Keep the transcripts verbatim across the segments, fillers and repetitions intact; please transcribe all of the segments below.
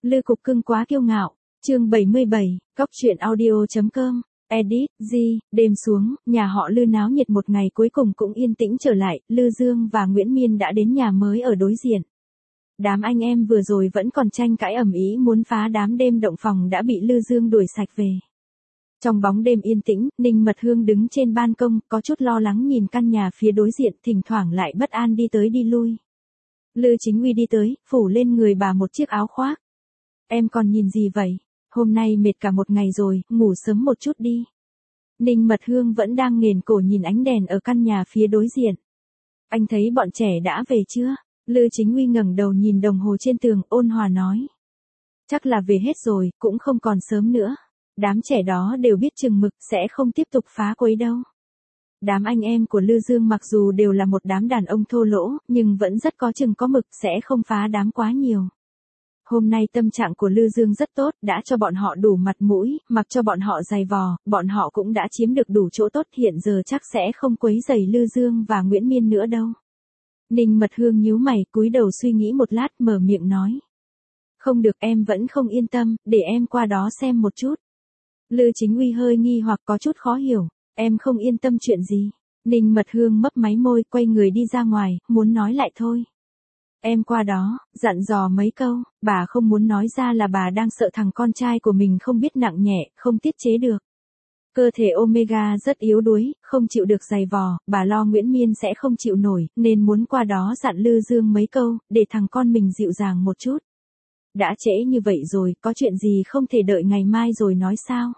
Lư Cục Cưng quá kiêu ngạo. Chương bảy mươi bảy, Cóc truyện audio chấm com. Edit, G, đêm xuống, nhà họ Lư náo nhiệt một ngày cuối cùng cũng yên tĩnh trở lại, Lư Dương và Nguyễn Miên đã đến nhà mới ở đối diện. Đám anh em vừa rồi vẫn còn tranh cãi ầm ĩ muốn phá đám đêm động phòng đã bị Lư Dương đuổi sạch về. Trong bóng đêm yên tĩnh, Ninh Mật Hương đứng trên ban công, có chút lo lắng nhìn căn nhà phía đối diện, thỉnh thoảng lại bất an đi tới đi lui. Lư Chính Uy đi tới, phủ lên người bà một chiếc áo khoác. Em còn nhìn gì vậy? Hôm nay mệt cả một ngày rồi, ngủ sớm một chút đi. Ninh Mật Hương vẫn đang nghền cổ nhìn ánh đèn ở căn nhà phía đối diện. Anh thấy bọn trẻ đã về chưa? Lư Chính Uy ngẩng đầu nhìn đồng hồ trên tường, ôn hòa nói. Chắc là về hết rồi, cũng không còn sớm nữa. Đám trẻ đó đều biết chừng mực, sẽ không tiếp tục phá quấy đâu. Đám anh em của Lư Dương mặc dù đều là một đám đàn ông thô lỗ, nhưng vẫn rất có chừng có mực, sẽ không phá đám quá nhiều. Hôm nay tâm trạng của Lư Dương rất tốt, đã cho bọn họ đủ mặt mũi, mặc cho bọn họ giày vò, bọn họ cũng đã chiếm được đủ chỗ tốt, hiện giờ chắc sẽ không quấy rầy Lư Dương và Nguyễn Miên nữa đâu. Ninh Mật Hương nhíu mày, cúi đầu suy nghĩ một lát, mở miệng nói. Không được, em vẫn không yên tâm, để em qua đó xem một chút. Lư Chính Uy hơi nghi hoặc có chút khó hiểu, em không yên tâm chuyện gì? Ninh Mật Hương mấp máy môi, quay người đi ra ngoài, muốn nói lại thôi. Em qua đó, dặn dò mấy câu, bà không muốn nói ra là bà đang sợ thằng con trai của mình không biết nặng nhẹ, không tiết chế được. Cơ thể Omega rất yếu đuối, không chịu được giày vò, bà lo Nguyễn Miên sẽ không chịu nổi, nên muốn qua đó dặn Lư Dương mấy câu, để thằng con mình dịu dàng một chút. Đã trễ như vậy rồi, có chuyện gì không thể đợi ngày mai rồi nói sao?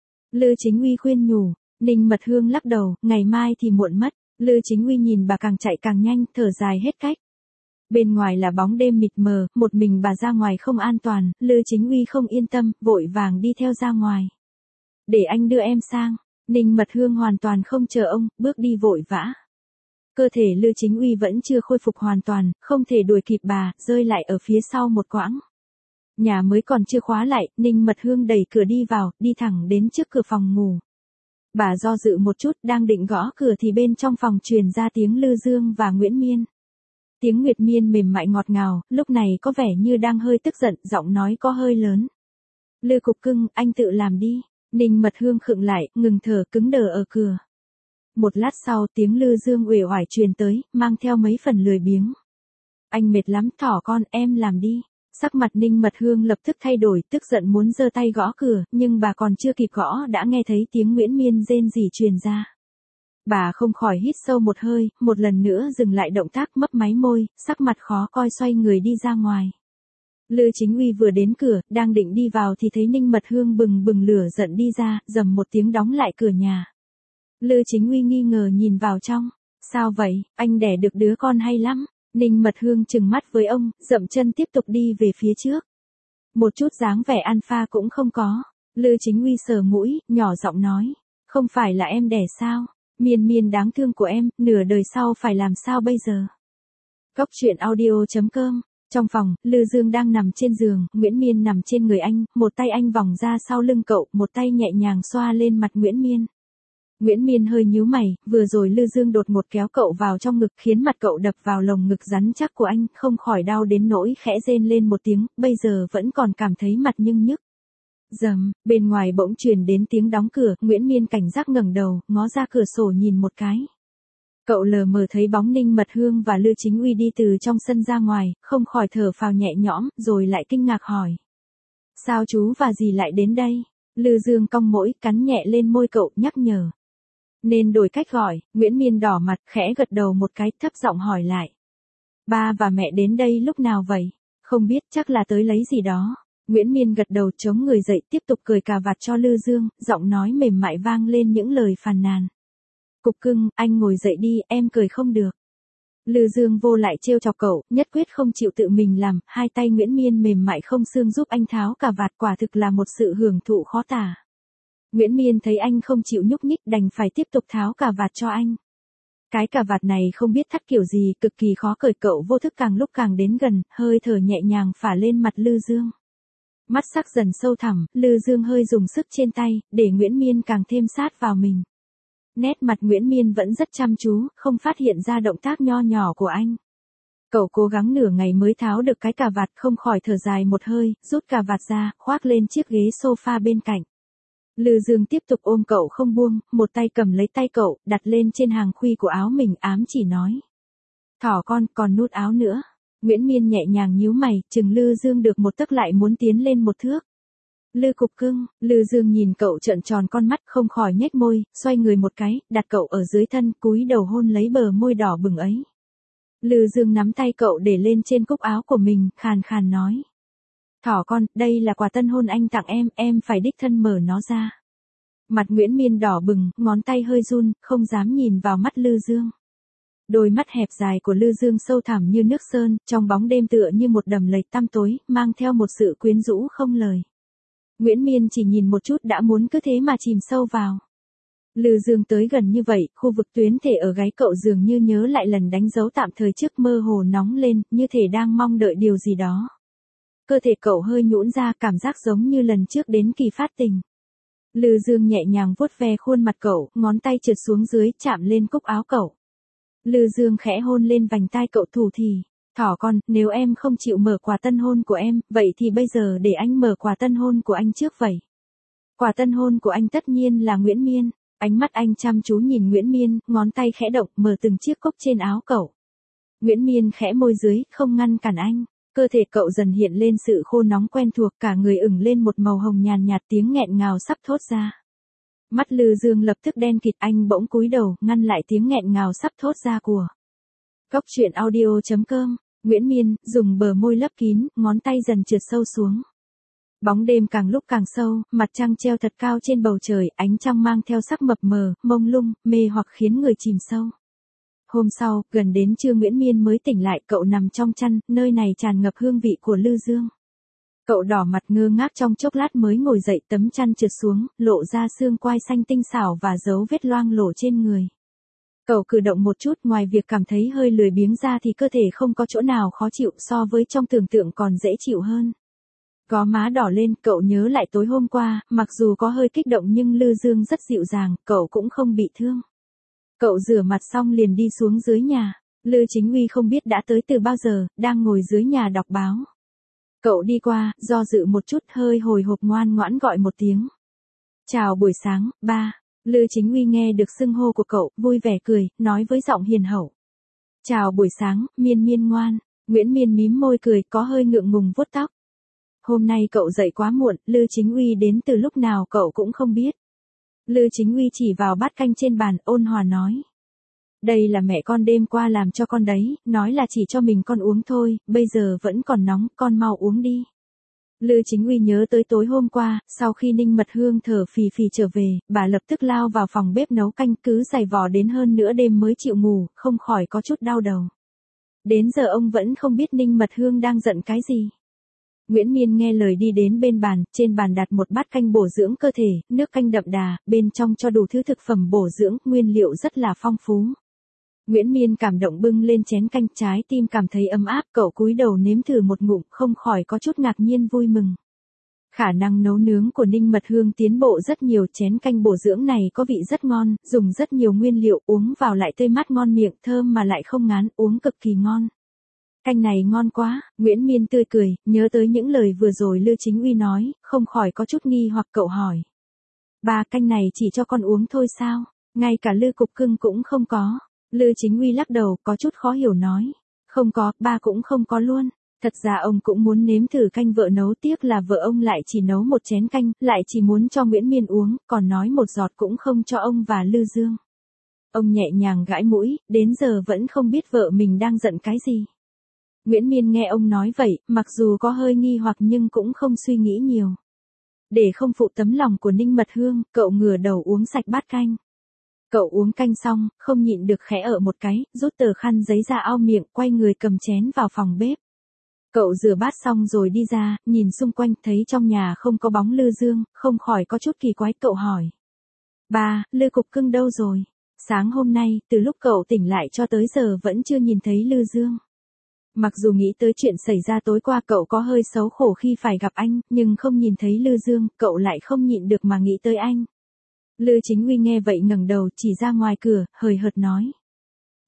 Lư Chính Uy khuyên nhủ. Ninh Mật Hương lắc đầu, ngày mai thì muộn mất. Lư Chính Uy nhìn bà càng chạy càng nhanh, thở dài hết cách. Bên ngoài là bóng đêm mịt mờ, một mình bà ra ngoài không an toàn, Lư Chính Uy không yên tâm, vội vàng đi theo ra ngoài. Để anh đưa em sang. Ninh Mật Hương hoàn toàn không chờ ông, bước đi vội vã. Cơ thể Lư Chính Uy vẫn chưa khôi phục hoàn toàn, không thể đuổi kịp bà, rơi lại ở phía sau một quãng. Nhà mới còn chưa khóa lại, Ninh Mật Hương đẩy cửa đi vào, đi thẳng đến trước cửa phòng ngủ. Bà do dự một chút, đang định gõ cửa thì bên trong phòng truyền ra tiếng Lư Dương và Nguyễn Miên. Tiếng Nguyệt Miên mềm mại ngọt ngào, lúc này có vẻ như đang hơi tức giận, giọng nói có hơi lớn. Lư Cục Cưng, anh tự làm đi. Ninh Mật Hương khựng lại, ngừng thở, cứng đờ ở cửa. Một lát sau, tiếng Lư Dương uể oải truyền tới, mang theo mấy phần lười biếng. Anh mệt lắm, thỏ con, em làm đi. Sắc mặt Ninh Mật Hương lập tức thay đổi, tức giận muốn giơ tay gõ cửa, nhưng bà còn chưa kịp gõ đã nghe thấy tiếng Nguyễn Miên rên rỉ truyền ra. Bà không khỏi hít sâu một hơi, một lần nữa dừng lại động tác, mấp máy môi, sắc mặt khó coi, xoay người đi ra ngoài. Lư Chính Uy vừa đến cửa, đang định đi vào thì thấy Ninh Mật Hương bừng bừng lửa giận đi ra, rầm một tiếng đóng lại cửa nhà. Lư Chính Uy nghi ngờ nhìn vào trong. Sao vậy, anh đẻ được đứa con hay lắm? Ninh Mật Hương trừng mắt với ông, dậm chân tiếp tục đi về phía trước. Một chút dáng vẻ alpha cũng không có. Lư Chính Uy sờ mũi, nhỏ giọng nói. Không phải là em đẻ sao? Miên Miên đáng thương của em, nửa đời sau phải làm sao bây giờ? Cóc truyện audio chấm com. Trong phòng, Lư Dương đang nằm trên giường, Nguyễn Miên nằm trên người anh, một tay anh vòng ra sau lưng cậu, một tay nhẹ nhàng xoa lên mặt Nguyễn Miên. Nguyễn Miên hơi nhíu mày, vừa rồi Lư Dương đột ngột kéo cậu vào trong ngực khiến mặt cậu đập vào lồng ngực rắn chắc của anh, không khỏi đau đến nỗi khẽ rên lên một tiếng, bây giờ vẫn còn cảm thấy mặt nhưng nhức. Rầm, bên ngoài bỗng truyền đến tiếng đóng cửa, Nguyễn Miên cảnh giác ngẩng đầu, ngó ra cửa sổ nhìn một cái. Cậu lờ mờ thấy bóng Ninh Mật Hương và Lư Chính Uy đi từ trong sân ra ngoài, không khỏi thở phào nhẹ nhõm, rồi lại kinh ngạc hỏi. Sao chú và dì lại đến đây? Lư Dương cong mũi, cắn nhẹ lên môi cậu, nhắc nhở. Nên đổi cách gọi, Nguyễn Miên đỏ mặt, khẽ gật đầu một cái, thấp giọng hỏi lại. Ba và mẹ đến đây lúc nào vậy? Không biết, chắc là tới lấy gì đó. Nguyễn Miên gật đầu, chống người dậy, tiếp tục cười cà vạt cho Lư Dương, giọng nói mềm mại vang lên những lời phàn nàn. Cục Cưng, anh ngồi dậy đi, em cười không được. Lư Dương vô lại trêu chọc cậu, nhất quyết không chịu tự mình làm, hai tay Nguyễn Miên mềm mại không xương giúp anh tháo cà vạt, quả thực là một sự hưởng thụ khó tả. Nguyễn Miên thấy anh không chịu nhúc nhích, đành phải tiếp tục tháo cà vạt cho anh. Cái cà vạt này không biết thắt kiểu gì, cực kỳ khó cởi, cậu vô thức càng lúc càng đến gần, hơi thở nhẹ nhàng phả lên mặt Lư Dương. Mắt sắc dần sâu thẳm, Lư Dương hơi dùng sức trên tay, để Nguyễn Miên càng thêm sát vào mình. Nét mặt Nguyễn Miên vẫn rất chăm chú, không phát hiện ra động tác nho nhỏ của anh. Cậu cố gắng nửa ngày mới tháo được cái cà vạt, không khỏi thở dài một hơi, rút cà vạt ra, khoác lên chiếc ghế sofa bên cạnh. Lư Dương tiếp tục ôm cậu không buông, một tay cầm lấy tay cậu, đặt lên trên hàng khuy của áo mình, ám chỉ nói. Thỏ con, còn nút áo nữa. Nguyễn Miên nhẹ nhàng nhíu mày, chừng Lư Dương được một tấc lại muốn tiến lên một thước. Lư cục cưng, Lư Dương nhìn cậu trợn tròn con mắt, không khỏi nhếch môi, xoay người một cái, đặt cậu ở dưới thân, cúi đầu hôn lấy bờ môi đỏ bừng ấy. Lư Dương nắm tay cậu để lên trên cúc áo của mình, khàn khàn nói. Thỏ con, đây là quà tân hôn anh tặng em, em phải đích thân mở nó ra. Mặt Nguyễn Miên đỏ bừng, ngón tay hơi run, không dám nhìn vào mắt Lư Dương. Đôi mắt hẹp dài của Lư Dương sâu thẳm như nước sơn, trong bóng đêm tựa như một đầm lầy tăm tối, mang theo một sự quyến rũ không lời. Nguyễn Miên chỉ nhìn một chút đã muốn cứ thế mà chìm sâu vào. Lư Dương tới gần như vậy, khu vực tuyến thể ở gáy cậu dường như nhớ lại lần đánh dấu tạm thời trước, mơ hồ nóng lên, như thể đang mong đợi điều gì đó. Cơ thể cậu hơi nhũn ra, cảm giác giống như lần trước đến kỳ phát tình. Lư Dương nhẹ nhàng vuốt ve khuôn mặt cậu, ngón tay trượt xuống dưới, chạm lên cúc áo cậu. Lư Dương khẽ hôn lên vành tai cậu thủ thì. Thỏ con, nếu em không chịu mở quà tân hôn của em, vậy thì bây giờ để anh mở quà tân hôn của anh trước vậy. Quà tân hôn của anh tất nhiên là Nguyễn Miên. Ánh mắt anh chăm chú nhìn Nguyễn Miên, ngón tay khẽ động, mở từng chiếc cúc trên áo cậu. Nguyễn Miên khẽ môi dưới, không ngăn cản anh. Cơ thể cậu dần hiện lên sự khô nóng quen thuộc, cả người ửng lên một màu hồng nhàn nhạt, tiếng nghẹn ngào sắp thốt ra. Mắt Lư Dương lập tức đen kịt, anh bỗng cúi đầu, ngăn lại tiếng nghẹn ngào sắp thốt ra của. Góc truyện audio chấm com. Nguyễn Miên, dùng bờ môi lấp kín, ngón tay dần trượt sâu xuống. Bóng đêm càng lúc càng sâu, mặt trăng treo thật cao trên bầu trời, ánh trăng mang theo sắc mập mờ, mông lung, mê hoặc khiến người chìm sâu. Hôm sau, gần đến trưa Nguyễn Miên mới tỉnh lại, cậu nằm trong chăn, nơi này tràn ngập hương vị của Lư Dương. Cậu đỏ mặt ngơ ngác trong chốc lát mới ngồi dậy, tấm chăn trượt xuống, lộ ra xương quai xanh tinh xảo và dấu vết loang lổ trên người. Cậu cử động một chút, ngoài việc cảm thấy hơi lười biếng ra thì cơ thể không có chỗ nào khó chịu, so với trong tưởng tượng còn dễ chịu hơn. Gò má đỏ lên, cậu nhớ lại tối hôm qua, mặc dù có hơi kích động nhưng Lư Dương rất dịu dàng, cậu cũng không bị thương. Cậu rửa mặt xong liền đi xuống dưới nhà. Lư Chính Uy không biết đã tới từ bao giờ, đang ngồi dưới nhà đọc báo. Cậu đi qua, do dự một chút, hơi hồi hộp ngoan ngoãn gọi một tiếng. Chào buổi sáng, ba. Lư Chính Uy nghe được xưng hô của cậu, vui vẻ cười, nói với giọng hiền hậu. Chào buổi sáng, Miên Miên ngoan. Nguyễn Miên mím môi cười, có hơi ngượng ngùng vuốt tóc. Hôm nay cậu dậy quá muộn, Lư Chính Uy đến từ lúc nào cậu cũng không biết. Lư Chính Uy chỉ vào bát canh trên bàn, ôn hòa nói. Đây là mẹ con đêm qua làm cho con đấy, nói là chỉ cho mình con uống thôi, bây giờ vẫn còn nóng, con mau uống đi. Lư Chính Uy nhớ tới tối hôm qua, sau khi Ninh Mật Hương thở phì phì trở về, bà lập tức lao vào phòng bếp nấu canh, cứ giày vò đến hơn nửa đêm mới chịu ngủ, không khỏi có chút đau đầu. Đến giờ ông vẫn không biết Ninh Mật Hương đang giận cái gì. Nguyễn Miên nghe lời đi đến bên bàn, trên bàn đặt một bát canh bổ dưỡng cơ thể, nước canh đậm đà, bên trong cho đủ thứ thực phẩm bổ dưỡng, nguyên liệu rất là phong phú. Nguyễn Miên cảm động bưng lên chén canh, trái tim cảm thấy ấm áp, cậu cúi đầu nếm thử một ngụm, không khỏi có chút ngạc nhiên vui mừng. Khả năng nấu nướng của Ninh Mật Hương tiến bộ rất nhiều, chén canh bổ dưỡng này có vị rất ngon, dùng rất nhiều nguyên liệu, uống vào lại tươi mát ngon miệng, thơm mà lại không ngán, uống cực kỳ ngon. Canh này ngon quá, Nguyễn Miên tươi cười, nhớ tới những lời vừa rồi Lư Chính Uy nói, không khỏi có chút nghi hoặc cậu hỏi. Ba, canh này chỉ cho con uống thôi sao, ngay cả Lư cục cưng cũng không có. Lư Chính Uy lắc đầu, có chút khó hiểu nói. Không có, ba cũng không có luôn. Thật ra ông cũng muốn nếm thử canh vợ nấu, tiếc là vợ ông lại chỉ nấu một chén canh, lại chỉ muốn cho Nguyễn Miên uống, còn nói một giọt cũng không cho ông và Lư Dương. Ông nhẹ nhàng gãi mũi, đến giờ vẫn không biết vợ mình đang giận cái gì. Nguyễn Miên nghe ông nói vậy, mặc dù có hơi nghi hoặc nhưng cũng không suy nghĩ nhiều. Để không phụ tấm lòng của Ninh Mật Hương, cậu ngửa đầu uống sạch bát canh. Cậu uống canh xong, không nhịn được khẽ ở một cái, rút tờ khăn giấy ra lau miệng, quay người cầm chén vào phòng bếp. Cậu rửa bát xong rồi đi ra, nhìn xung quanh, thấy trong nhà không có bóng Lư Dương, không khỏi có chút kỳ quái, cậu hỏi. Ba, Lư cục cưng đâu rồi? Sáng hôm nay, từ lúc cậu tỉnh lại cho tới giờ vẫn chưa nhìn thấy Lư Dương. Mặc dù nghĩ tới chuyện xảy ra tối qua cậu có hơi xấu khổ khi phải gặp anh, nhưng không nhìn thấy Lư Dương, cậu lại không nhịn được mà nghĩ tới anh. Lư Chính Uy nghe vậy ngẩng đầu chỉ ra ngoài cửa, hời hợt nói.